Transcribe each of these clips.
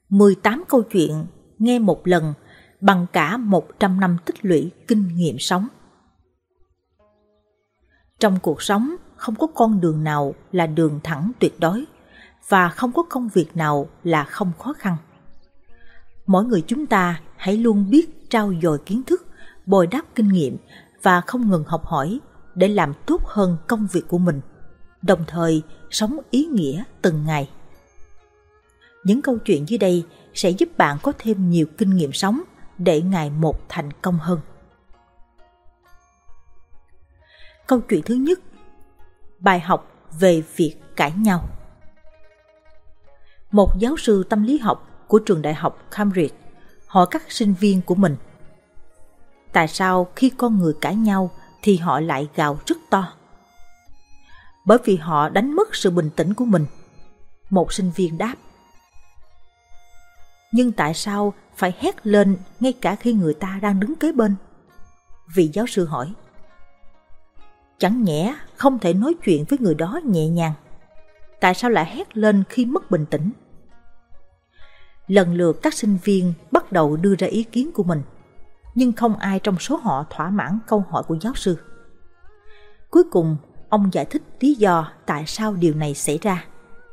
18 câu chuyện nghe một lần bằng cả 100 năm tích lũy kinh nghiệm sống. Trong cuộc sống, không có con đường nào là đường thẳng tuyệt đối, và không có công việc nào là không khó khăn. Mỗi người chúng ta hãy luôn biết trau dồi kiến thức, bồi đắp kinh nghiệm và không ngừng học hỏi để làm tốt hơn công việc của mình, đồng thời sống ý nghĩa từng ngày. Những câu chuyện dưới đây sẽ giúp bạn có thêm nhiều kinh nghiệm sống để ngày một thành công hơn. Câu chuyện thứ nhất: bài học về việc cãi nhau. Một giáo sư tâm lý học của trường đại học Cambridge hỏi các sinh viên của mình: tại sao khi con người cãi nhau thì họ lại gào rất to? Bởi vì họ đánh mất sự bình tĩnh của mình, một sinh viên đáp. Nhưng tại sao phải hét lên ngay cả khi người ta đang đứng kế bên? Vị giáo sư hỏi. Chẳng nhẽ không thể nói chuyện với người đó nhẹ nhàng? Tại sao lại hét lên khi mất bình tĩnh? Lần lượt các sinh viên bắt đầu đưa ra ý kiến của mình, nhưng không ai trong số họ thỏa mãn câu hỏi của giáo sư. Cuối cùng, ông giải thích lý do tại sao điều này xảy ra.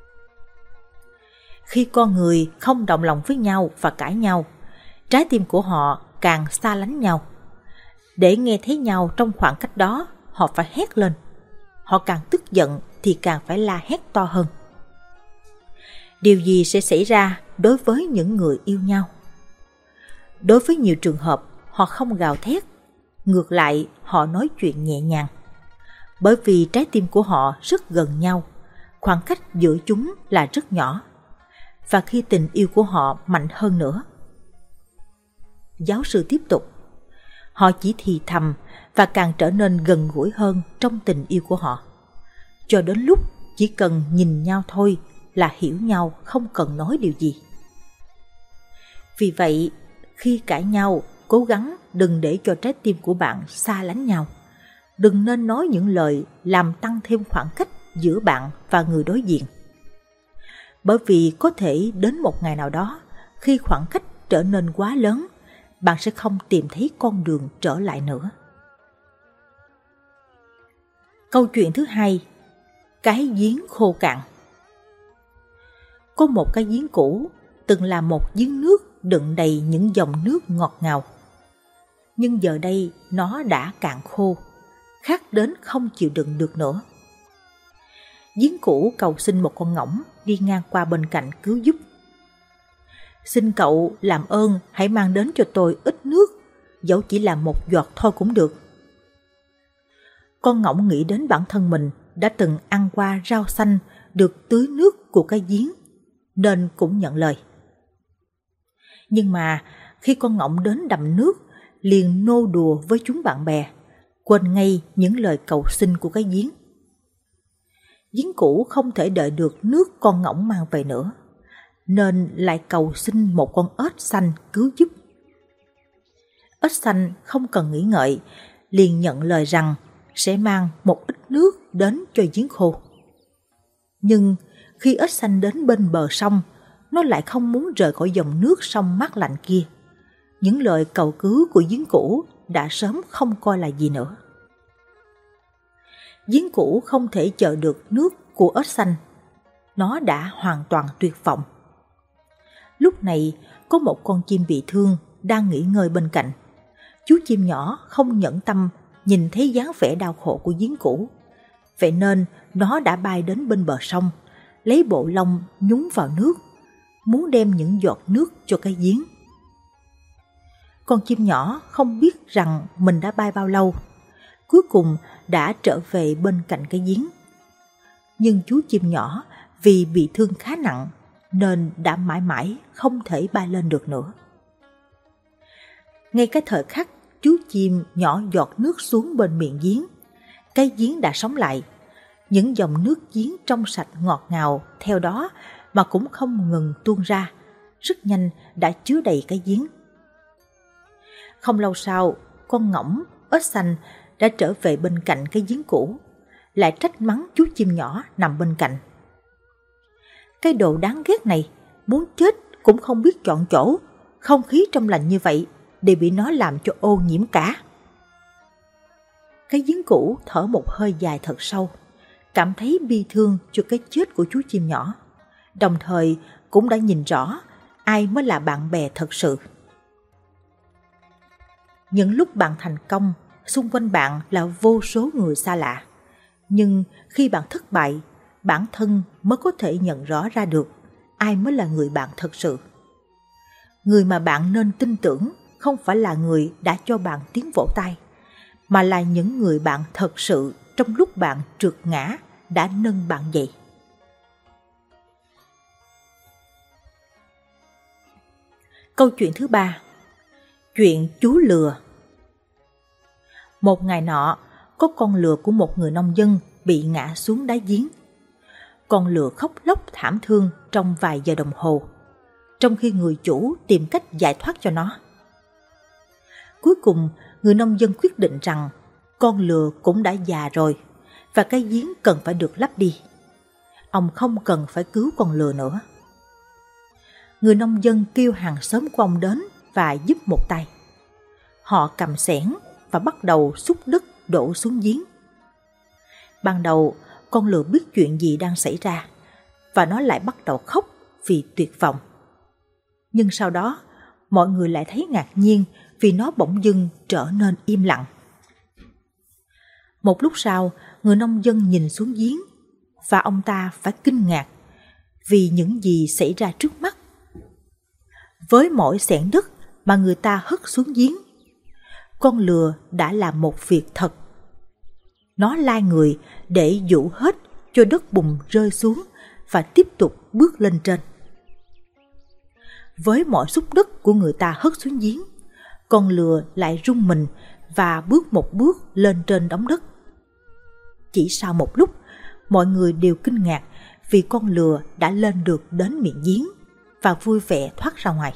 Khi con người không đồng lòng với nhau và cãi nhau, trái tim của họ càng xa lánh nhau. Để nghe thấy nhau trong khoảng cách đó, họ phải hét lên. Họ càng tức giận thì càng phải la hét to hơn. Điều gì sẽ xảy ra đối với những người yêu nhau? Đối với nhiều trường hợp, họ không gào thét. Ngược lại, họ nói chuyện nhẹ nhàng. Bởi vì trái tim của họ rất gần nhau, khoảng cách giữa chúng là rất nhỏ. Và khi tình yêu của họ mạnh hơn nữa. Giáo sư tiếp tục. Họ chỉ thì thầm và càng trở nên gần gũi hơn trong tình yêu của họ. Cho đến lúc chỉ cần nhìn nhau thôi là hiểu nhau, không cần nói điều gì. Vì vậy, khi cãi nhau, cố gắng đừng để cho trái tim của bạn xa lánh nhau. Đừng nên nói những lời làm tăng thêm khoảng cách giữa bạn và người đối diện. Bởi vì có thể đến một ngày nào đó, khi khoảng cách trở nên quá lớn, bạn sẽ không tìm thấy con đường trở lại nữa. Câu chuyện thứ hai: cái giếng khô cạn. Có một cái giếng cũ từng là một giếng nước đựng đầy những dòng nước ngọt ngào. Nhưng giờ đây nó đã cạn khô, khát đến không chịu đựng được nữa. Giếng cũ cầu xin một con ngỗng đi ngang qua bên cạnh cứu giúp. Xin cậu làm ơn hãy mang đến cho tôi ít nước, dẫu chỉ là một giọt thôi cũng được. Con ngỗng nghĩ đến bản thân mình đã từng ăn qua rau xanh được tưới nước của cái giếng, nên cũng nhận lời. Nhưng mà khi con ngỗng đến đầm nước, liền nô đùa với chúng bạn bè, quên ngay những lời cầu xin của cái giếng. Giếng cũ không thể đợi được nước con ngỗng mang về nữa, nên lại cầu xin một con ếch xanh cứu giúp. Ếch xanh không cần nghĩ ngợi, liền nhận lời rằng sẽ mang một ít nước đến cho giếng khô. Nhưng khi ếch xanh đến bên bờ sông, nó lại không muốn rời khỏi dòng nước sông mát lạnh kia. Những lời cầu cứu của giếng cũ đã sớm không coi là gì nữa. Giếng cũ không thể chờ được nước của ếch xanh. Nó đã hoàn toàn tuyệt vọng. Lúc này có một con chim bị thương đang nghỉ ngơi bên cạnh. Chú chim nhỏ không nhẫn tâm nhìn thấy dáng vẻ đau khổ của giếng cũ. Vậy nên nó đã bay đến bên bờ sông, lấy bộ lông nhúng vào nước, muốn đem những giọt nước cho cái giếng. Con chim nhỏ không biết rằng mình đã bay bao lâu, cuối cùng đã trở về bên cạnh cái giếng. Nhưng chú chim nhỏ vì bị thương khá nặng nên đã mãi mãi không thể bay lên được nữa. Ngay cái thời khắc chú chim nhỏ giọt nước xuống bên miệng giếng, cái giếng đã sống lại. Những dòng nước giếng trong sạch ngọt ngào theo đó mà cũng không ngừng tuôn ra, rất nhanh đã chứa đầy cái giếng. Không lâu sau, con ngỗng, ếch xanh đã trở về bên cạnh cái giếng cũ, lại trách mắng chú chim nhỏ nằm bên cạnh. Cái đồ đáng ghét này, muốn chết cũng không biết chọn chỗ, không khí trong lành như vậy đều bị nó làm cho ô nhiễm cả. Cái giếng cũ thở một hơi dài thật sâu, cảm thấy bi thương cho cái chết của chú chim nhỏ, đồng thời cũng đã nhìn rõ ai mới là bạn bè thật sự. Những lúc bạn thành công, xung quanh bạn là vô số người xa lạ. Nhưng khi bạn thất bại, bản thân mới có thể nhận rõ ra được ai mới là người bạn thật sự. Người mà bạn nên tin tưởng không phải là người đã cho bạn tiếng vỗ tay, mà là những người bạn thật sự trong lúc bạn trượt ngã đã nâng bạn dậy. Câu chuyện thứ 3. Chuyện chú lừa. Một ngày nọ, có con lừa của một người nông dân bị ngã xuống đáy giếng. Con lừa khóc lóc thảm thương trong vài giờ đồng hồ, trong khi người chủ tìm cách giải thoát cho nó. Cuối cùng, người nông dân quyết định rằng con lừa cũng đã già rồi và cái giếng cần phải được lấp đi. Ông không cần phải cứu con lừa nữa. Người nông dân kêu hàng xóm của ông đến và giúp một tay. Họ cầm xẻng và bắt đầu xúc đất đổ xuống giếng. Ban đầu, con lừa biết chuyện gì đang xảy ra và nó lại bắt đầu khóc vì tuyệt vọng. Nhưng sau đó, mọi người lại thấy ngạc nhiên vì nó bỗng dưng trở nên im lặng. Một lúc sau, người nông dân nhìn xuống giếng và ông ta phải kinh ngạc vì những gì xảy ra trước mắt. Với mỗi xẻng đất mà người ta hất xuống giếng, con lừa đã làm một việc thật. Nó lai người để dụ hết cho đất bùn rơi xuống và tiếp tục bước lên trên. Với mọi xúc đất của người ta hất xuống giếng, con lừa lại rung mình và bước một bước lên trên đống đất. Chỉ sau một lúc, mọi người đều kinh ngạc vì con lừa đã lên được đến miệng giếng và vui vẻ thoát ra ngoài.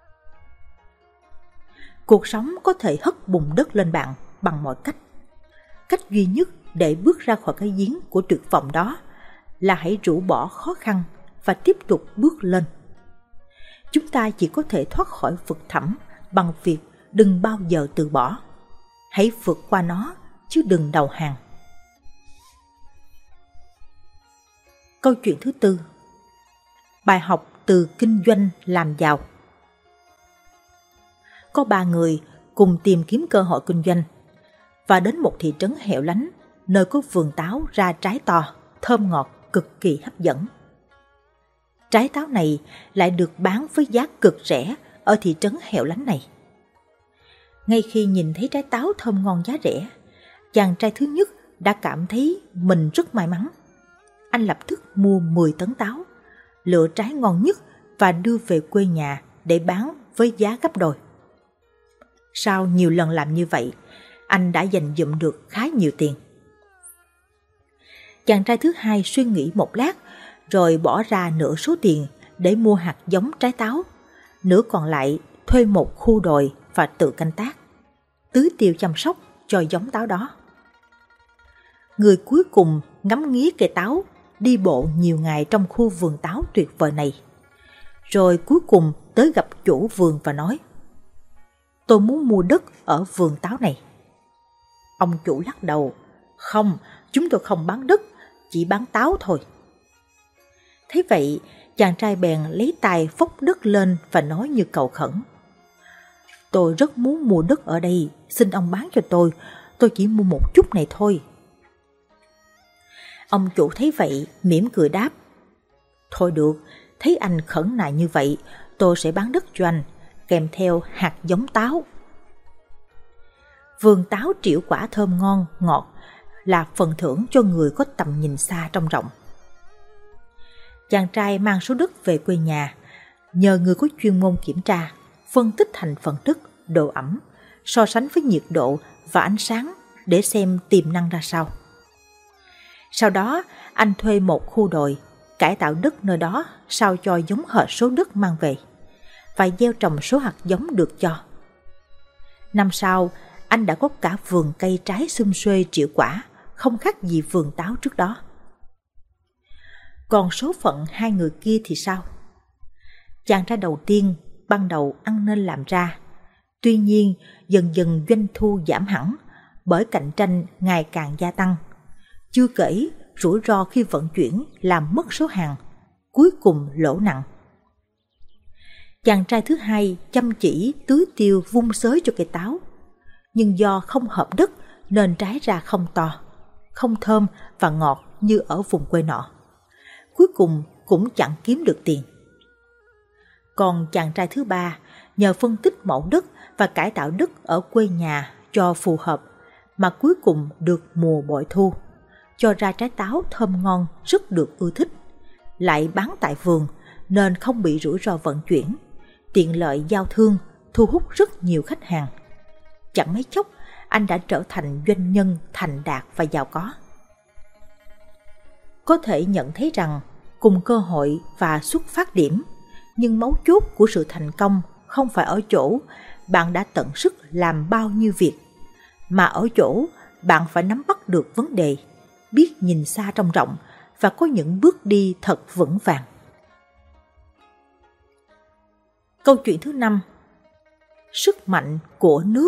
Cuộc sống có thể hất bùn đất lên bạn bằng mọi cách. Cách duy nhất để bước ra khỏi cái giếng của tuyệt vọng đó là hãy rũ bỏ khó khăn và tiếp tục bước lên. Chúng ta chỉ có thể thoát khỏi vực thẳm bằng việc đừng bao giờ từ bỏ. Hãy vượt qua nó chứ đừng đầu hàng. Câu chuyện thứ 4. Bài học từ kinh doanh làm giàu. Có 3 người cùng tìm kiếm cơ hội kinh doanh và đến một thị trấn hẻo lánh nơi có vườn táo ra trái to, thơm ngọt, cực kỳ hấp dẫn. Trái táo này lại được bán với giá cực rẻ ở thị trấn hẻo lánh này. Ngay khi nhìn thấy trái táo thơm ngon giá rẻ, chàng trai thứ nhất đã cảm thấy mình rất may mắn. Anh lập tức mua 10 tấn táo, lựa trái ngon nhất và đưa về quê nhà để bán với giá gấp đôi. Sau nhiều lần làm như vậy, anh đã dành dụm được khá nhiều tiền. Chàng trai thứ hai suy nghĩ một lát rồi bỏ ra nửa số tiền để mua hạt giống trái táo, nửa còn lại thuê một khu đồi và tự canh tác, tưới tiêu chăm sóc cho giống táo đó. Người cuối cùng ngắm nghía cây táo, đi bộ nhiều ngày trong khu vườn táo tuyệt vời này. Rồi cuối cùng tới gặp chủ vườn và nói: "Tôi muốn mua đất ở vườn táo này." Ông chủ lắc đầu: "Không, chúng tôi không bán đất, chỉ bán táo thôi." Thế vậy, chàng trai bèn lấy tay phốc đất lên và nói như cầu khẩn: "Tôi rất muốn mua đất ở đây, xin ông bán cho tôi chỉ mua một chút này thôi." Ông chủ thấy vậy, mỉm cười đáp: "Thôi được, thấy anh khẩn nại như vậy, tôi sẽ bán đất cho anh, kèm theo hạt giống táo." Vườn táo trĩu quả thơm ngon, ngọt là phần thưởng cho người có tầm nhìn xa trông rộng. Chàng trai mang số đất về quê nhà, nhờ người có chuyên môn kiểm tra, phân tích thành phần đất, độ ẩm, so sánh với nhiệt độ và ánh sáng để xem tiềm năng ra sao. Sau đó, anh thuê một khu đồi, cải tạo đất nơi đó sao cho giống hệt số đất mang về, và gieo trồng số hạt giống được cho. Năm sau, anh đã có cả vườn cây trái sum xuê trĩu quả, không khác gì vườn táo trước đó. Còn số phận hai người kia thì sao? Chàng trai đầu tiên ban đầu ăn nên làm ra. Tuy nhiên, dần dần doanh thu giảm hẳn bởi cạnh tranh ngày càng gia tăng. Chưa kể rủi ro khi vận chuyển làm mất số hàng, cuối cùng lỗ nặng. Chàng trai thứ hai chăm chỉ tưới tiêu vung xới cho cây táo. Nhưng do không hợp đất nên trái ra không to, không thơm và ngọt như ở vùng quê nọ. Cuối cùng cũng chẳng kiếm được tiền. Còn chàng trai thứ ba nhờ phân tích mẫu đất và cải tạo đất ở quê nhà cho phù hợp mà cuối cùng được mùa bội thu, cho ra trái táo thơm ngon rất được ưa thích. Lại bán tại vườn nên không bị rủi ro vận chuyển, tiện lợi giao thương, thu hút rất nhiều khách hàng. Chẳng mấy chốc anh đã trở thành doanh nhân thành đạt và giàu có. Có thể nhận thấy rằng cùng cơ hội và xuất phát điểm, nhưng mấu chốt của sự thành công không phải ở chỗ bạn đã tận sức làm bao nhiêu việc, mà ở chỗ bạn phải nắm bắt được vấn đề, biết nhìn xa trông rộng và có những bước đi thật vững vàng. Câu chuyện thứ 5. Sức mạnh của nước.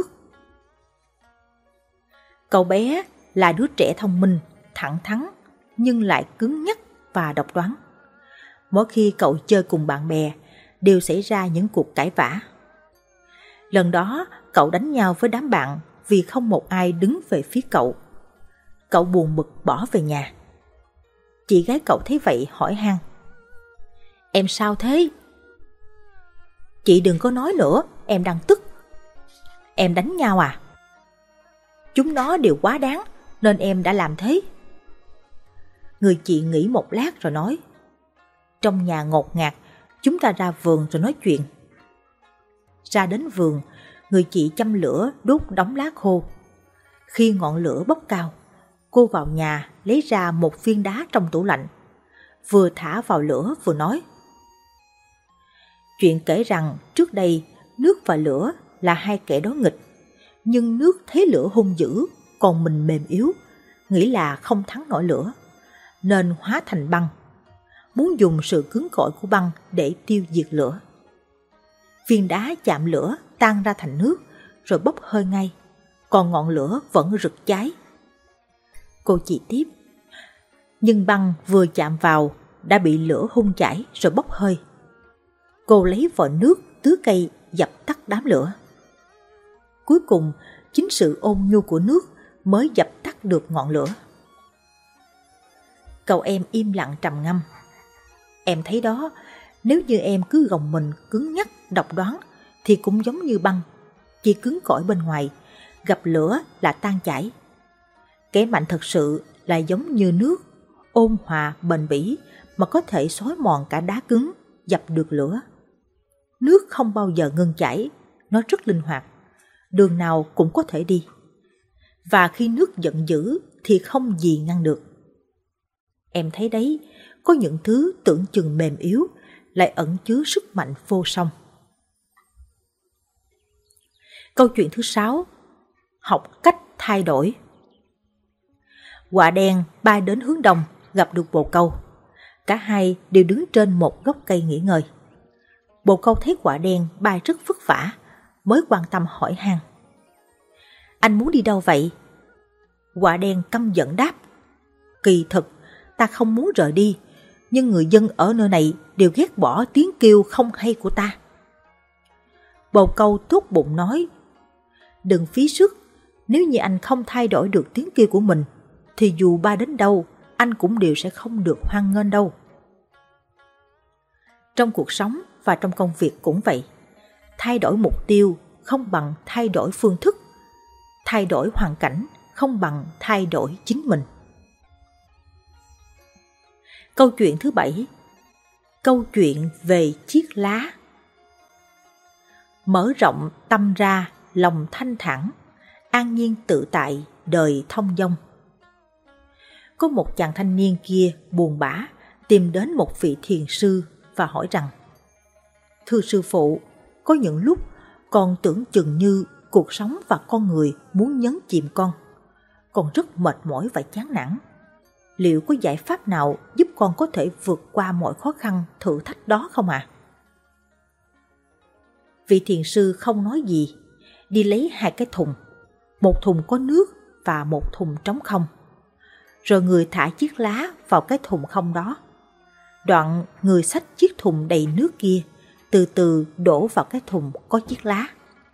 Cậu bé là đứa trẻ thông minh, thẳng thắn, nhưng lại cứng nhắc và độc đoán. Mỗi khi cậu chơi cùng bạn bè, đều xảy ra những cuộc cãi vã. Lần đó, cậu đánh nhau với đám bạn vì không một ai đứng về phía cậu. Cậu buồn bực bỏ về nhà. Chị gái cậu thấy vậy hỏi han: "Em sao thế?" "Chị đừng có nói nữa, em đang tức." "Em đánh nhau à?" "Chúng nó đều quá đáng nên em đã làm thế." Người chị nghĩ một lát rồi nói: "Trong nhà ngột ngạt, chúng ta ra vườn rồi nói chuyện." Ra đến vườn, người chị châm lửa đốt đống lá khô. Khi ngọn lửa bốc cao, cô vào nhà lấy ra một viên đá trong tủ lạnh, vừa thả vào lửa vừa nói: "Chuyện kể rằng trước đây nước và lửa là hai kẻ đối nghịch, nhưng nước thấy lửa hung dữ, còn mình mềm yếu, nghĩ là không thắng nổi lửa, nên hóa thành băng, muốn dùng sự cứng cỏi của băng để tiêu diệt lửa. Viên đá chạm lửa tan ra thành nước rồi bốc hơi ngay, còn ngọn lửa vẫn rực cháy." Cô chị tiếp: "Nhưng băng vừa chạm vào đã bị lửa hun chảy rồi bốc hơi. Cô lấy vòi nước tưới cây dập tắt đám lửa. Cuối cùng chính sự ôn nhu của nước mới dập tắt được ngọn lửa." Cậu em im lặng trầm ngâm. Em thấy đó, nếu như em cứ gồng mình cứng nhắc, độc đoán thì cũng giống như băng, chỉ cứng cỏi bên ngoài, gặp lửa là tan chảy. Kẻ mạnh thật sự là giống như nước, ôn hòa bền bỉ mà có thể xói mòn cả đá cứng, dập được lửa. Nước không bao giờ ngưng chảy, nó rất linh hoạt, đường nào cũng có thể đi. Và khi nước giận dữ thì không gì ngăn được. Em thấy đấy, có những thứ tưởng chừng mềm yếu lại ẩn chứa sức mạnh vô song. Câu chuyện thứ 6. Học cách thay đổi. Quạ đen bay đến hướng đông, gặp được bồ câu. Cả hai đều đứng trên một gốc cây nghỉ ngơi. Bồ câu thấy quạ đen bay rất vất vả, mới quan tâm hỏi han: "Anh muốn đi đâu vậy?" Quạ đen căm giận đáp: "Kỳ thực, ta không muốn rời đi, nhưng người dân ở nơi này đều ghét bỏ tiếng kêu không hay của ta." Bồ câu tốt bụng nói: "Đừng phí sức, nếu như anh không thay đổi được tiếng kêu của mình, thì dù bay đến đâu, anh cũng đều sẽ không được hoan nghênh đâu." Trong cuộc sống và trong công việc cũng vậy. Thay đổi mục tiêu không bằng thay đổi phương thức. Thay đổi hoàn cảnh không bằng thay đổi chính mình. Câu chuyện thứ 7. Câu chuyện về chiếc lá. Mở rộng tâm ra, lòng thanh thản, an nhiên tự tại, đời thông dong. Có một chàng thanh niên kia buồn bã tìm đến một vị thiền sư và hỏi rằng: "Thưa sư phụ, có những lúc con tưởng chừng như cuộc sống và con người muốn nhấn chìm con rất mệt mỏi và chán nản. Liệu có giải pháp nào giúp con có thể vượt qua mọi khó khăn, thử thách đó không ạ?" Vị thiền sư không nói gì, đi lấy 2 cái thùng, một thùng có nước và một thùng trống không. Rồi người thả chiếc lá vào cái thùng không đó. Đoạn người xách chiếc thùng đầy nước kia, từ từ đổ vào cái thùng có chiếc lá.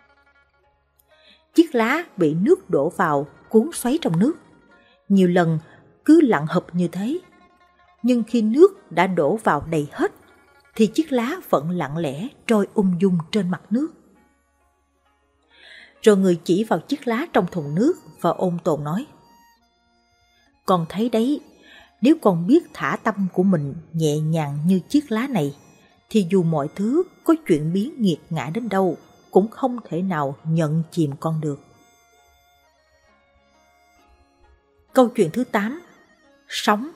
Chiếc lá bị nước đổ vào cuốn xoáy trong nước. Nhiều lần cứ lặn hụp như thế. Nhưng khi nước đã đổ vào đầy hết, thì chiếc lá vẫn lặng lẽ trôi ung dung trên mặt nước. Rồi người chỉ vào chiếc lá trong thùng nước và ôn tồn nói: "Con thấy đấy, nếu con biết thả tâm của mình nhẹ nhàng như chiếc lá này, thì dù mọi thứ có chuyện biến nghiệt ngã đến đâu, cũng không thể nào nhận chìm con được." Câu chuyện thứ 8. Sống.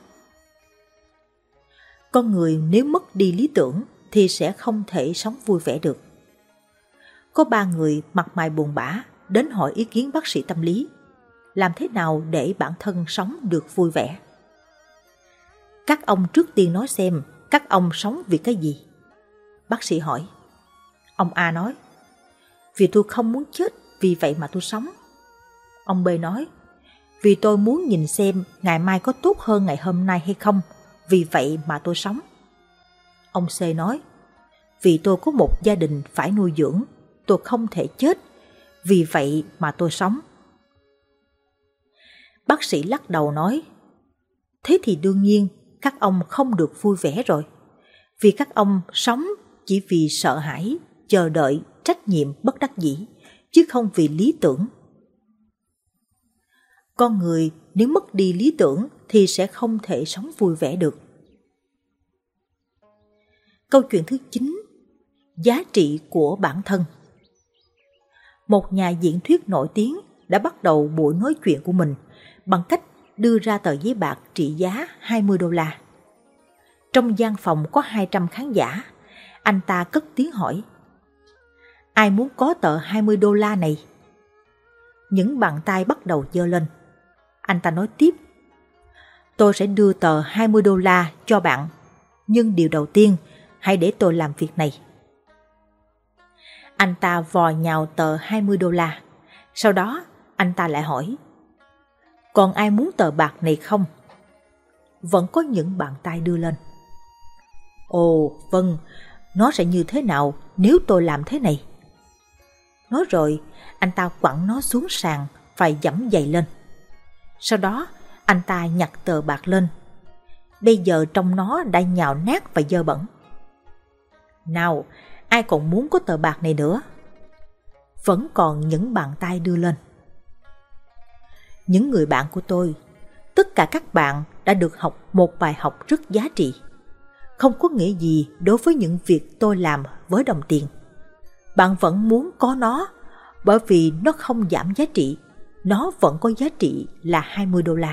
Con người nếu mất đi lý tưởng thì sẽ không thể sống vui vẻ được. Có 3 người mặt mày buồn bã đến hỏi ý kiến bác sĩ tâm lý, làm thế nào để bản thân sống được vui vẻ. Các ông trước tiên nói xem các ông sống vì cái gì. Bác sĩ hỏi. Ông A nói: "Vì tôi không muốn chết, vì vậy mà tôi sống." Ông B nói: "Vì tôi muốn nhìn xem ngày mai có tốt hơn ngày hôm nay hay không, vì vậy mà tôi sống." Ông C nói: "Vì tôi có một gia đình phải nuôi dưỡng, tôi không thể chết, vì vậy mà tôi sống." Bác sĩ lắc đầu nói: "Thế thì đương nhiên các ông không được vui vẻ rồi, vì các ông sống chỉ vì sợ hãi, chờ đợi, trách nhiệm bất đắc dĩ, chứ không vì lý tưởng. Con người nếu mất đi lý tưởng thì sẽ không thể sống vui vẻ được." Câu chuyện thứ 9. Giá trị của bản thân. Một nhà diễn thuyết nổi tiếng đã bắt đầu buổi nói chuyện của mình bằng cách đưa ra tờ giấy bạc trị giá $20. Trong gian phòng có 200 khán giả, anh ta cất tiếng hỏi: "Ai muốn có tờ $20 này?" Những bàn tay bắt đầu giơ lên. Anh ta nói tiếp: "Tôi sẽ đưa tờ $20 cho bạn, nhưng điều đầu tiên, hãy để tôi làm việc này." Anh ta vò nhào tờ $20. Sau đó, anh ta lại hỏi: "Còn ai muốn tờ bạc này không?" Vẫn có những bàn tay đưa lên. "Ồ, vâng, nó sẽ như thế nào nếu tôi làm thế này?" Nói rồi, anh ta quẳng nó xuống sàn, phải giẫm giày lên. Sau đó, anh ta nhặt tờ bạc lên. Bây giờ trong nó đã nhào nát và dơ bẩn. "Nào, ai còn muốn có tờ bạc này nữa?" Vẫn còn những bàn tay đưa lên. Những người bạn của tôi, tất cả các bạn đã được học một bài học rất giá trị. Không có nghĩa gì đối với những việc tôi làm với đồng tiền. Bạn vẫn muốn có nó, bởi vì nó không giảm giá trị, nó vẫn có giá trị là $20.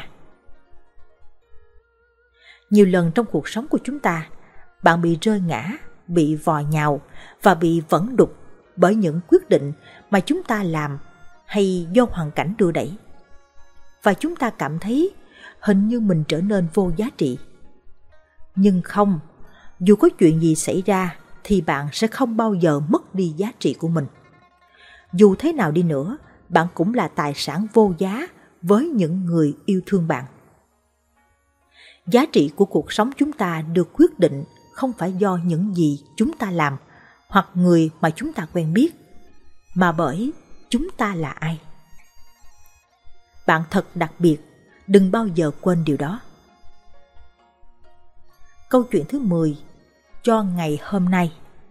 Nhiều lần trong cuộc sống của chúng ta, bạn bị rơi ngã, bị vò nhào và bị vẩn đục bởi những quyết định mà chúng ta làm hay do hoàn cảnh đưa đẩy. Và chúng ta cảm thấy hình như mình trở nên vô giá trị. Nhưng không, dù có chuyện gì xảy ra thì bạn sẽ không bao giờ mất đi giá trị của mình. Dù thế nào đi nữa, bạn cũng là tài sản vô giá với những người yêu thương bạn. Giá trị của cuộc sống chúng ta được quyết định không phải do những gì chúng ta làm hoặc người mà chúng ta quen biết, mà bởi chúng ta là ai. Bạn thật đặc biệt, đừng bao giờ quên điều đó. Câu chuyện thứ 10. Cho ngày hôm nay.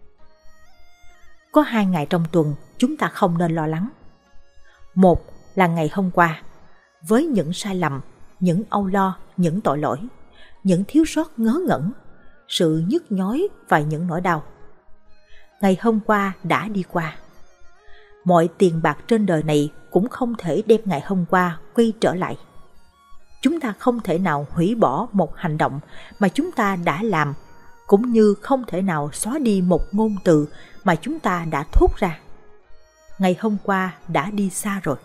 Có 2 ngày trong tuần chúng ta không nên lo lắng. Một là ngày hôm qua, với những sai lầm, những âu lo, những tội lỗi, những thiếu sót ngớ ngẩn, sự nhức nhối và những nỗi đau. Ngày hôm qua đã đi qua. Mọi tiền bạc trên đời này cũng không thể đem ngày hôm qua quay trở lại. Chúng ta không thể nào hủy bỏ một hành động mà chúng ta đã làm, cũng như không thể nào xóa đi một ngôn từ mà chúng ta đã thốt ra. Ngày hôm qua đã đi xa rồi.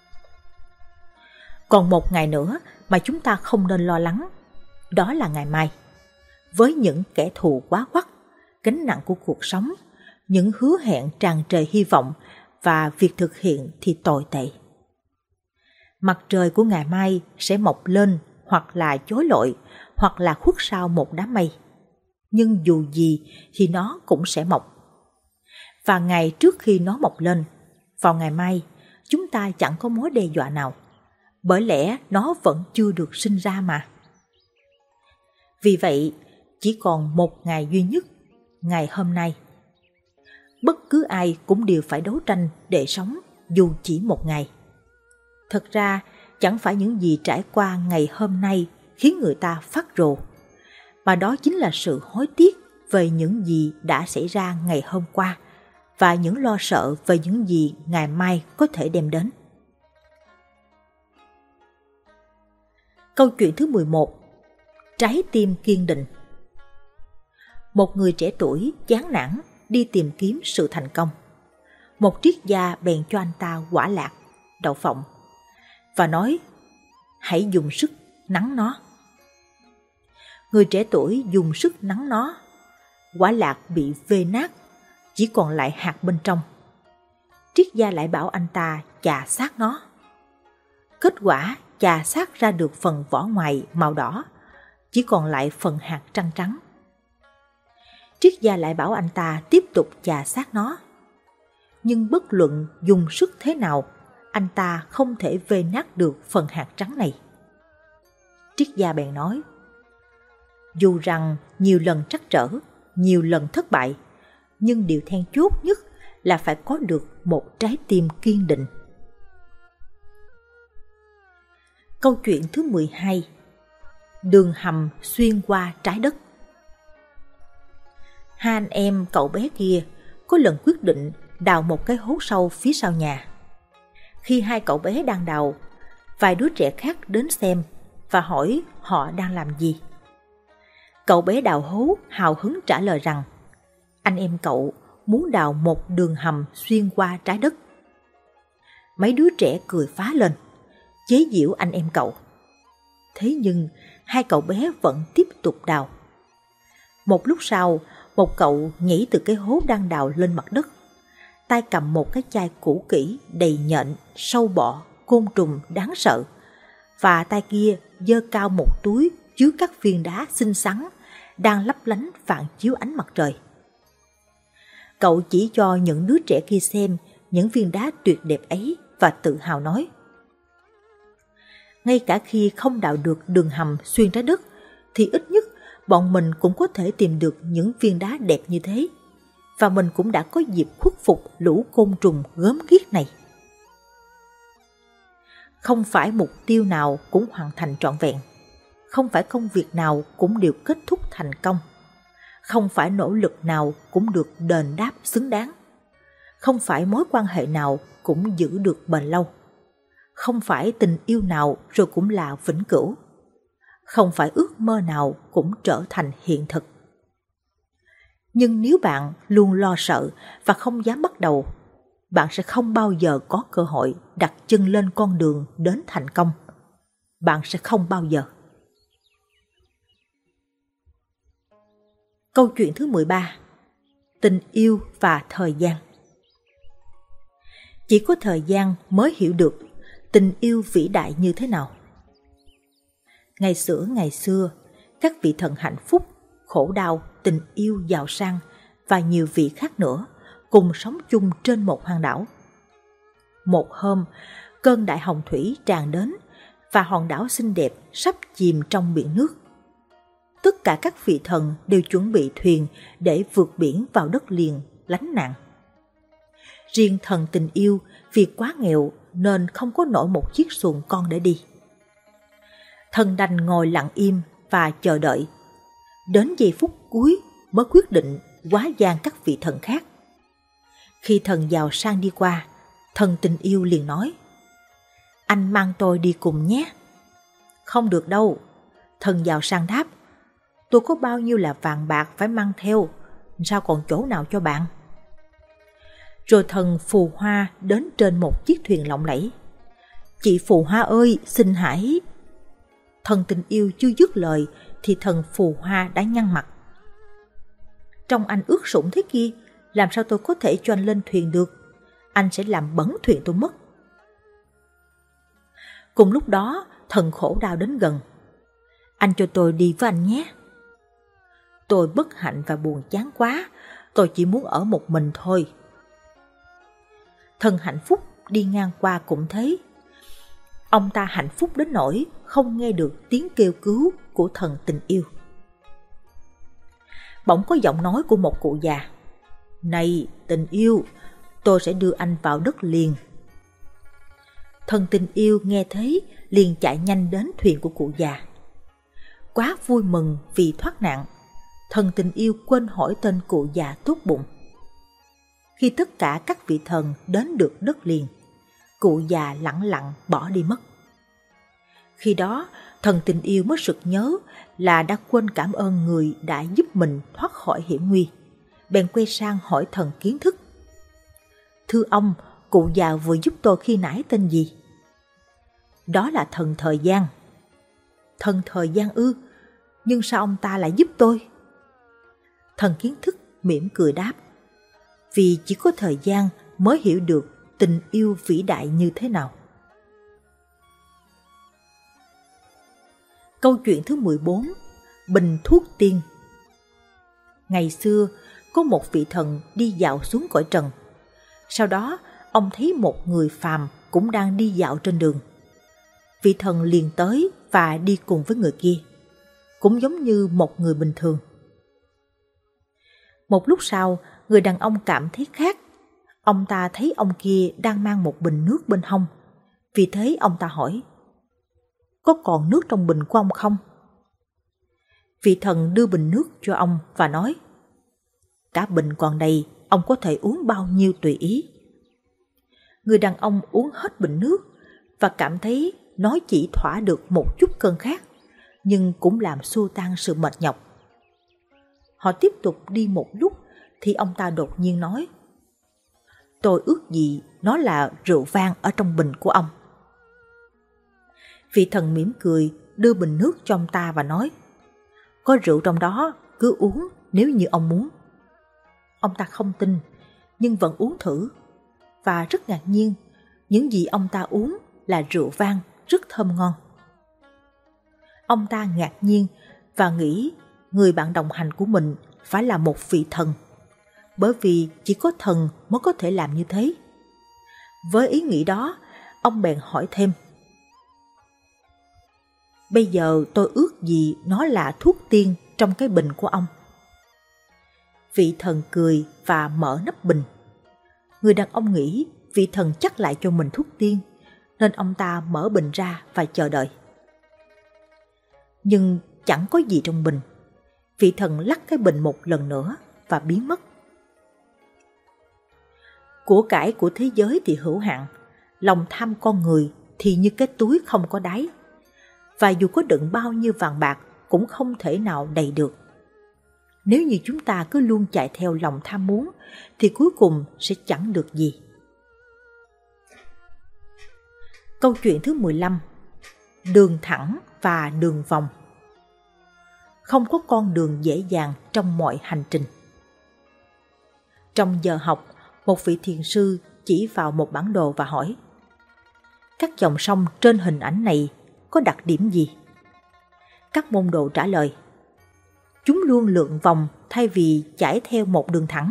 Còn một ngày nữa mà chúng ta không nên lo lắng, đó là ngày mai. Với những kẻ thù quá quắt, gánh nặng của cuộc sống, những hứa hẹn tràn trề hy vọng và việc thực hiện thì tồi tệ. Mặt trời của ngày mai sẽ mọc lên hoặc là chói lọi, hoặc là khuất sau một đám mây. Nhưng dù gì thì nó cũng sẽ mọc. Và ngày trước khi nó mọc lên, vào ngày mai, chúng ta chẳng có mối đe dọa nào, bởi lẽ nó vẫn chưa được sinh ra mà. Vì vậy, chỉ còn một ngày duy nhất, ngày hôm nay. Bất cứ ai cũng đều phải đấu tranh để sống dù chỉ một ngày. Thật ra, chẳng phải những gì trải qua ngày hôm nay khiến người ta phát rồ, mà đó chính là sự hối tiếc về những gì đã xảy ra ngày hôm qua và những lo sợ về những gì ngày mai có thể đem đến. Câu chuyện thứ 11. Trái tim kiên định. Một người trẻ tuổi chán nản đi tìm kiếm sự thành công. Một triết gia bèn cho anh ta quả lạc, đậu phộng, và nói: hãy dùng sức nắn nó. Người trẻ tuổi dùng sức nắn nó. Quả lạc bị vê nát, chỉ còn lại hạt bên trong. Triết gia lại bảo anh ta chà sát nó. Kết quả chà sát ra được phần vỏ ngoài màu đỏ, chỉ còn lại phần hạt trắng trắng. Triết gia lại bảo anh ta tiếp tục chà sát nó. Nhưng bất luận dùng sức thế nào, anh ta không thể vê nát được phần hạt trắng này. Triết gia bèn nói: dù rằng nhiều lần trắc trở, nhiều lần thất bại, nhưng điều then chốt nhất là phải có được một trái tim kiên định. Câu chuyện thứ 12. Đường hầm xuyên qua trái đất. Hai anh em cậu bé kia có lần quyết định đào một cái hố sâu phía sau nhà. Khi hai cậu bé đang đào, vài đứa trẻ khác đến xem và hỏi họ đang làm gì. Cậu bé đào hố hào hứng trả lời rằng anh em cậu muốn đào một đường hầm xuyên qua trái đất. Mấy đứa trẻ cười phá lên, chế giễu anh em cậu. Thế nhưng hai cậu bé vẫn tiếp tục đào. Một lúc sau, một cậu nhảy từ cái hố đang đào lên mặt đất, tay cầm một cái chai cũ kỹ đầy nhện, sâu bọ, côn trùng đáng sợ, và tay kia giơ cao một túi chứa các viên đá xinh xắn đang lấp lánh phản chiếu ánh mặt trời. Cậu chỉ cho những đứa trẻ kia xem những viên đá tuyệt đẹp ấy và tự hào nói: ngay cả khi không đào được đường hầm xuyên trái đất, thì ít nhất bọn mình cũng có thể tìm được những viên đá đẹp như thế, và mình cũng đã có dịp khuất phục lũ côn trùng gớm ghiếc này. Không phải mục tiêu nào cũng hoàn thành trọn vẹn, không phải công việc nào cũng đều kết thúc thành công, không phải nỗ lực nào cũng được đền đáp xứng đáng, không phải mối quan hệ nào cũng giữ được bền lâu, không phải tình yêu nào rồi cũng là vĩnh cửu, không phải ước mơ nào cũng trở thành hiện thực. Nhưng nếu bạn luôn lo sợ và không dám bắt đầu, bạn sẽ không bao giờ có cơ hội đặt chân lên con đường đến thành công. Bạn sẽ không bao giờ. Câu chuyện thứ 13. Tình yêu và thời gian. Chỉ có thời gian mới hiểu được tình yêu vĩ đại như thế nào. Ngày xưa, các vị thần hạnh phúc, khổ đau, tình yêu, giàu sang và nhiều vị khác nữa cùng sống chung trên một hòn đảo. Một hôm, cơn đại hồng thủy tràn đến và hòn đảo xinh đẹp sắp chìm trong biển nước. Tất cả các vị thần đều chuẩn bị thuyền để vượt biển vào đất liền lánh nạn. Riêng thần tình yêu vì quá nghèo nên không có nổi một chiếc xuồng con để đi. Thần đành ngồi lặng im và chờ đợi. Đến giây phút cuối mới quyết định quá giang các vị thần khác. Khi thần giàu sang đi qua, thần tình yêu liền nói: anh mang tôi đi cùng nhé. Không được đâu, thần giàu sang đáp. Tôi có bao nhiêu là vàng bạc phải mang theo, sao còn chỗ nào cho bạn? Rồi thần phù hoa đến trên một chiếc thuyền lộng lẫy. Chị phù hoa ơi, xin hãy... Thần tình yêu chưa dứt lời thì thần phù hoa đã nhăn mặt. Trông anh ướt sũng thế kia, làm sao tôi có thể cho anh lên thuyền được? Anh sẽ làm bẩn thuyền tôi mất. Cùng lúc đó, thần khổ đau đến gần. Anh cho tôi đi với anh nhé. Tôi bất hạnh và buồn chán quá, tôi chỉ muốn ở một mình thôi. Thần hạnh phúc đi ngang qua cũng thấy. Ông ta hạnh phúc đến nỗi không nghe được tiếng kêu cứu của thần tình yêu. Bỗng có giọng nói của một cụ già. Này tình yêu, tôi sẽ đưa anh vào đất liền. Thần tình yêu nghe thấy liền chạy nhanh đến thuyền của cụ già. Quá vui mừng vì thoát nạn, thần tình yêu quên hỏi tên cụ già tốt bụng. Khi tất cả các vị thần đến được đất liền, cụ già lẳng lặng bỏ đi mất. Khi đó, thần tình yêu mới sực nhớ là đã quên cảm ơn người đã giúp mình thoát khỏi hiểm nguy. Bèn quay sang hỏi thần kiến thức. Thưa ông, cụ già vừa giúp tôi khi nãy tên gì? Đó là thần thời gian. Thần thời gian ư? Nhưng sao ông ta lại giúp tôi? Thần kiến thức mỉm cười đáp. Vì chỉ có thời gian mới hiểu được tình yêu vĩ đại như thế nào. Câu chuyện thứ 14. Bình thuốc tiên. Ngày xưa, có một vị thần đi dạo xuống cõi trần. Sau đó, ông thấy một người phàm cũng đang đi dạo trên đường. Vị thần liền tới và đi cùng với người kia, cũng giống như một người bình thường. Một lúc sau, người đàn ông cảm thấy khác. Ông ta thấy ông kia đang mang một bình nước bên hông. Vì thế ông ta hỏi, có còn nước trong bình của ông không? Vị thần đưa bình nước cho ông và nói, cả bình còn đầy, ông có thể uống bao nhiêu tùy ý. Người đàn ông uống hết bình nước và cảm thấy nó chỉ thỏa được một chút cơn khát, nhưng cũng làm xua tan sự mệt nhọc. Họ tiếp tục đi một lúc thì ông ta đột nhiên nói, tôi ước gì nó là rượu vang ở trong bình của ông. Vị thần mỉm cười đưa bình nước cho ông ta và nói, có rượu trong đó, cứ uống nếu như ông muốn. Ông ta không tin, nhưng vẫn uống thử, và rất ngạc nhiên, những gì ông ta uống là rượu vang rất thơm ngon. Ông ta ngạc nhiên và nghĩ người bạn đồng hành của mình phải là một vị thần, bởi vì chỉ có thần mới có thể làm như thế. Với ý nghĩ đó, ông bèn hỏi thêm, bây giờ tôi ước gì nó là thuốc tiên trong cái bình của ông. Vị thần cười và mở nắp bình. Người đàn ông nghĩ vị thần chắc lại cho mình thuốc tiên, nên ông ta mở bình ra và chờ đợi. Nhưng chẳng có gì trong bình. Vị thần lắc cái bình một lần nữa và biến mất. Của cải của thế giới thì hữu hạn, lòng tham con người thì như cái túi không có đáy, và dù có đựng bao nhiêu vàng bạc cũng không thể nào đầy được. Nếu như chúng ta cứ luôn chạy theo lòng tham muốn thì cuối cùng sẽ chẳng được gì. Câu chuyện thứ 15. Đường thẳng và đường vòng. Không có con đường dễ dàng trong mọi hành trình. Trong giờ học, một vị thiền sư chỉ vào một bản đồ và hỏi, các dòng sông trên hình ảnh này có đặc điểm gì? Các môn đồ trả lời, chúng luôn lượn vòng thay vì chảy theo một đường thẳng.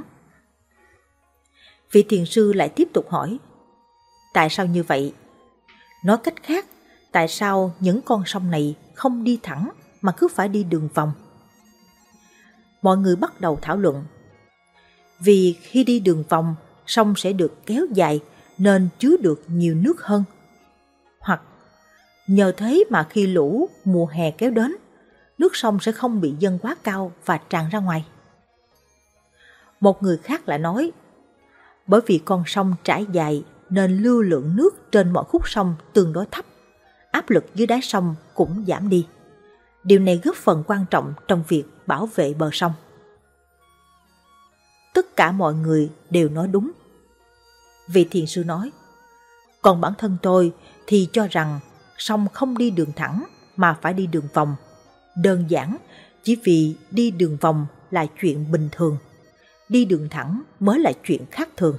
Vị thiền sư lại tiếp tục hỏi, tại sao như vậy? Nói cách khác, tại sao những con sông này không đi thẳng mà cứ phải đi đường vòng? Mọi người bắt đầu thảo luận. Vì khi đi đường vòng, sông sẽ được kéo dài nên chứa được nhiều nước hơn. Hoặc nhờ thế mà khi lũ mùa hè kéo đến, nước sông sẽ không bị dâng quá cao và tràn ra ngoài. Một người khác lại nói, bởi vì con sông trải dài nên lưu lượng nước trên mọi khúc sông tương đối thấp, áp lực dưới đáy sông cũng giảm đi. Điều này góp phần quan trọng trong việc bảo vệ bờ sông. Tất cả mọi người đều nói đúng. Vị thiền sư nói, còn bản thân tôi thì cho rằng sông không đi đường thẳng mà phải đi đường vòng. Đơn giản, chỉ vì đi đường vòng là chuyện bình thường. đi đường thẳng mới là chuyện khác thường.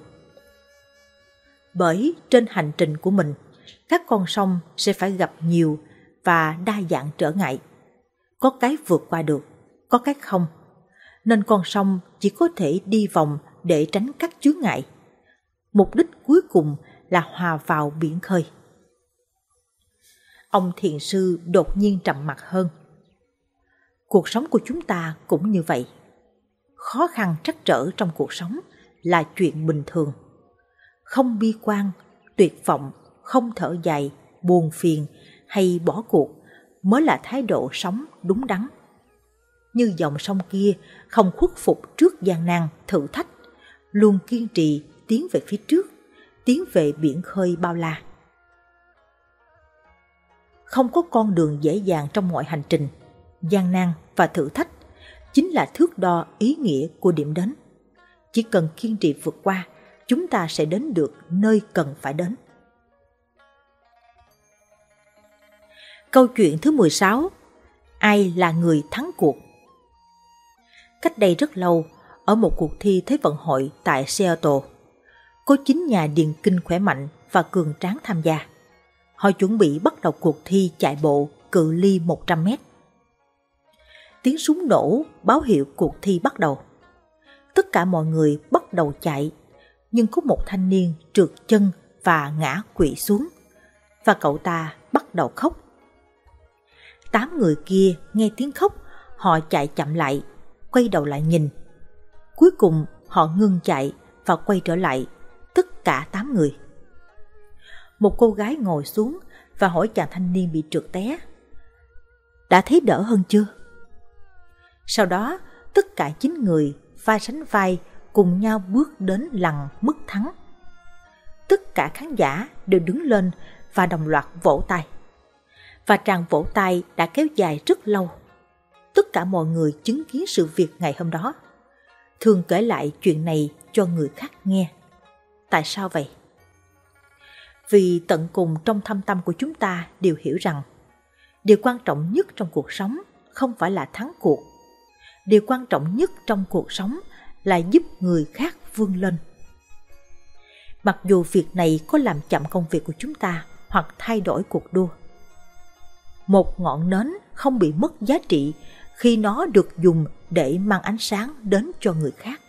Bởi trên hành trình của mình, các con sông sẽ phải gặp nhiều và đa dạng trở ngại. Có cái vượt qua được, có cái không. Nên con sông chỉ có thể đi vòng để tránh các chướng ngại. Mục đích cuối cùng là hòa vào biển khơi. Ông thiền sư đột nhiên trầm mặc hơn. Cuộc sống của chúng ta cũng như vậy. Khó khăn trắc trở trong cuộc sống là chuyện bình thường. Không bi quan, tuyệt vọng, không thở dài, buồn phiền hay bỏ cuộc mới là thái độ sống đúng đắn. Như dòng sông kia không khuất phục trước gian nan, thử thách, luôn kiên trì tiến về phía trước, tiến về biển khơi bao la. Không có con đường dễ dàng trong mọi hành trình, gian nan và thử thách chính là thước đo ý nghĩa của điểm đến. Chỉ cần kiên trì vượt qua, chúng ta sẽ đến được nơi cần phải đến. Câu chuyện thứ 16. Ai là người thắng cuộc? Cách đây rất lâu, ở một cuộc thi Thế vận hội tại Seattle, có 9 nhà điền kinh khỏe mạnh và cường tráng tham gia. Họ chuẩn bị bắt đầu cuộc thi chạy bộ cự ly 100 mét. Tiếng súng nổ báo hiệu cuộc thi bắt đầu. Tất cả mọi người bắt đầu chạy, nhưng có một thanh niên trượt chân và ngã quỵ xuống, và cậu ta bắt đầu khóc. 8 người kia nghe tiếng khóc, họ chạy chậm lại, quay đầu lại nhìn. Cuối cùng họ ngưng chạy và quay trở lại, tất cả 8 người. Một cô gái ngồi xuống và hỏi chàng thanh niên bị trượt té: đã thấy đỡ hơn chưa? Sau đó, tất cả 9 người vai sánh vai cùng nhau bước đến lằn mức thắng. Tất cả khán giả đều đứng lên và đồng loạt vỗ tay. Và tràng vỗ tay đã kéo dài rất lâu. Tất cả mọi người chứng kiến sự việc ngày hôm đó, thường kể lại chuyện này cho người khác nghe. Tại sao vậy? Vì tận cùng trong thâm tâm của chúng ta đều hiểu rằng điều quan trọng nhất trong cuộc sống không phải là thắng cuộc. Điều quan trọng nhất trong cuộc sống là giúp người khác vươn lên. Mặc dù việc này có làm chậm công việc của chúng ta hoặc thay đổi cuộc đua. Một ngọn nến không bị mất giá trị khi nó được dùng để mang ánh sáng đến cho người khác.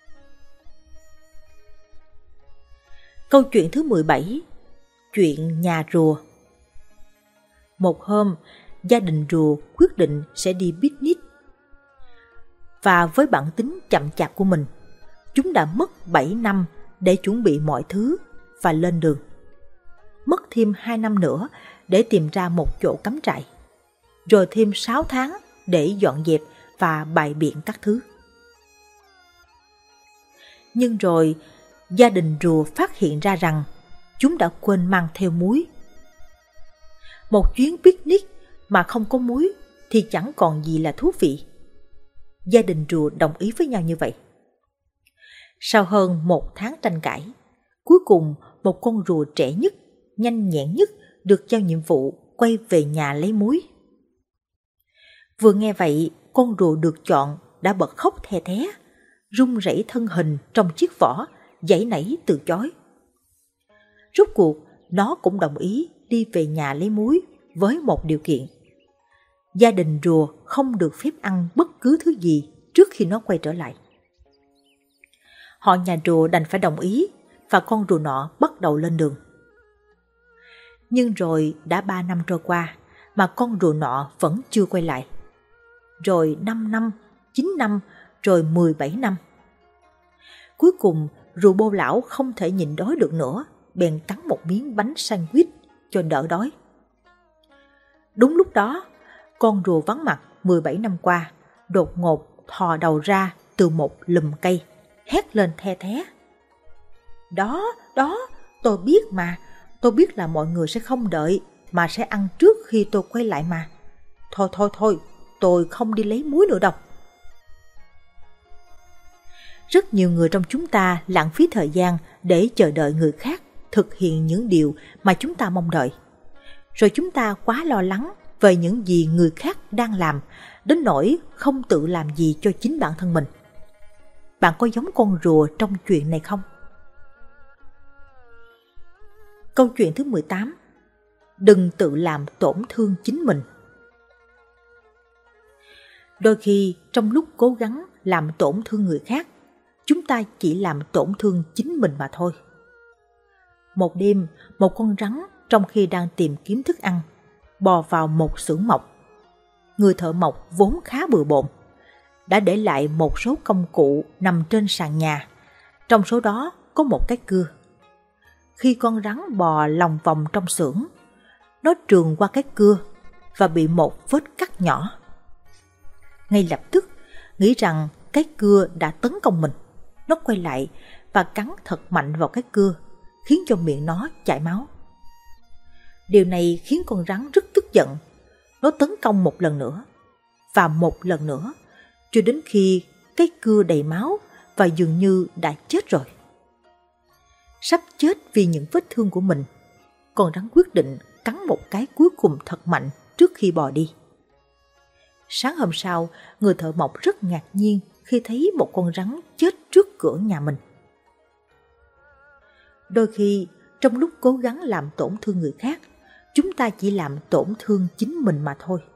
Câu chuyện thứ 17. Chuyện nhà rùa. Một hôm, gia đình rùa quyết định sẽ đi picnic. Và với bản tính chậm chạp của mình, chúng đã mất 7 năm để chuẩn bị mọi thứ và lên đường. Mất thêm 2 năm nữa để tìm ra một chỗ cắm trại. Rồi thêm 6 tháng để dọn dẹp và bày biện các thứ. Nhưng rồi, gia đình rùa phát hiện ra rằng chúng đã quên mang theo muối. Một chuyến picnic mà không có muối thì chẳng còn gì là thú vị. Gia đình rùa đồng ý với nhau như vậy. Sau hơn 1 tháng tranh cãi, cuối cùng một con rùa trẻ nhất, nhanh nhẹn nhất được giao nhiệm vụ quay về nhà lấy muối. Vừa nghe vậy, con rùa được chọn đã bật khóc the thé, run rẩy thân hình trong chiếc vỏ, giãy nảy từ chối. Rốt cuộc, nó cũng đồng ý đi về nhà lấy muối với một điều kiện. Gia đình rùa không được phép ăn bất cứ thứ gì trước khi nó quay trở lại. Họ nhà rùa đành phải đồng ý và con rùa nọ bắt đầu lên đường. Nhưng rồi đã 3 năm trôi qua mà con rùa nọ vẫn chưa quay lại. Rồi 5 năm, 9 năm, rồi 17 năm. Cuối cùng, rùa Bô lão không thể nhịn đói được nữa, bèn cắn một miếng bánh sandwich cho đỡ đói. Đúng lúc đó, con rùa vắng mặt 17 năm qua, đột ngột thò đầu ra từ một lùm cây, hét lên the thé. Đó, tôi biết mà, tôi biết là mọi người sẽ không đợi, mà sẽ ăn trước khi tôi quay lại mà. Thôi, tôi không đi lấy muối nữa đâu. Rất nhiều người trong chúng ta lãng phí thời gian để chờ đợi người khác thực hiện những điều mà chúng ta mong đợi. Rồi chúng ta quá lo lắng về những gì người khác đang làm, đến nỗi không tự làm gì cho chính bản thân mình. Bạn có giống con rùa trong chuyện này không? Câu chuyện thứ 18. Đừng tự làm tổn thương chính mình. Đôi khi trong lúc cố gắng làm tổn thương người khác, chúng ta chỉ làm tổn thương chính mình mà thôi. Một đêm, một con rắn trong khi đang tìm kiếm thức ăn, bò vào một xưởng mộc. Người thợ mộc vốn khá bừa bộn, đã để lại một số công cụ nằm trên sàn nhà, trong số đó có một cái cưa. Khi con rắn bò lòng vòng trong xưởng, nó trườn qua cái cưa và bị một vết cắt nhỏ. Ngay lập tức, nghĩ rằng cái cưa đã tấn công mình, nó quay lại và cắn thật mạnh vào cái cưa, khiến cho miệng nó chảy máu. Điều này khiến con rắn rất tức giận. Nó tấn công một lần nữa và một lần nữa, cho đến khi cái cưa đầy máu và dường như đã chết rồi. Sắp chết vì những vết thương của mình, con rắn quyết định cắn một cái cuối cùng thật mạnh trước khi bò đi. Sáng hôm sau, người thợ mộc rất ngạc nhiên khi thấy một con rắn chết trước cửa nhà mình. Đôi khi, trong lúc cố gắng làm tổn thương người khác, chúng ta chỉ làm tổn thương chính mình mà thôi.